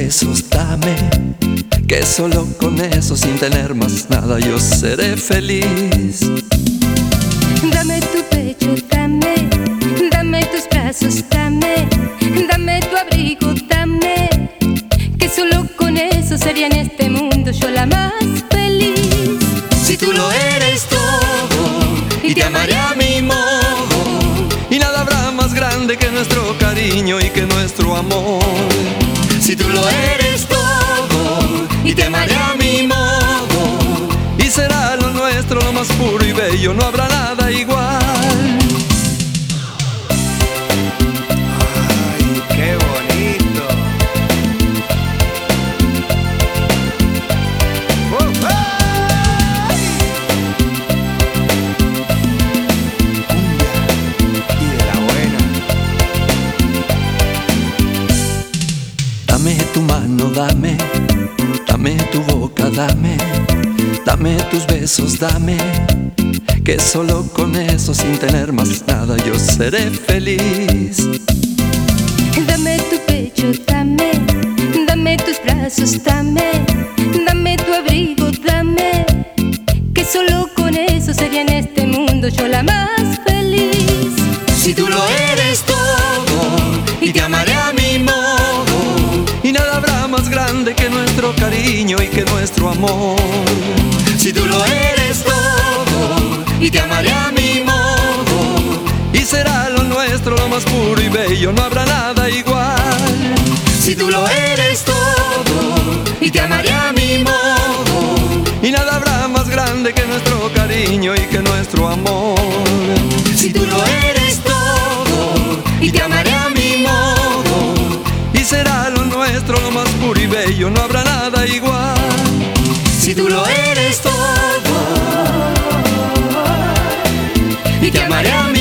besos dame, que solo con eso, sin tener más nada, yo seré feliz. Dame tu pecho, dame tus brazos, dame tu abrigo, dame, que solo con eso sería en este mundo yo la más feliz. Si tú lo eres todo, y te amaré a mi modo, y nada habrá más grande que nuestro cariño y que nuestro amor. Si tú lo eres todo, y te amaré a mi modo, y será lo nuestro lo más puro y bello, no habrá nada igual. Ay, qué bonito. Cumbia y de la buena. Dame tu mano, dame tu boca, dame tus besos, dame, que solo con eso, sin tener más nada, yo seré feliz. Dame tu pecho, dame tus brazos, dame tu abrigo, dame, que solo con eso sería en este mundo yo la más feliz. Si tú lo eres todo, y te amaré a mi modo, y nada habrá más grande que nuestro cariño y que nuestro amor. Si tú lo eres todo, y te amaré a mi modo, y será lo nuestro lo más puro y bello, no habrá nada igual. Si tú lo eres todo, y te amaré a mi modo, y nada habrá más grande que nuestro cariño y que nuestro amor. Si tú lo eres todo, y te amaré a mi modo, y será lo nuestro lo más puro y bello, no habrá nada igual. Si tú lo eres todo, y te amaré a mi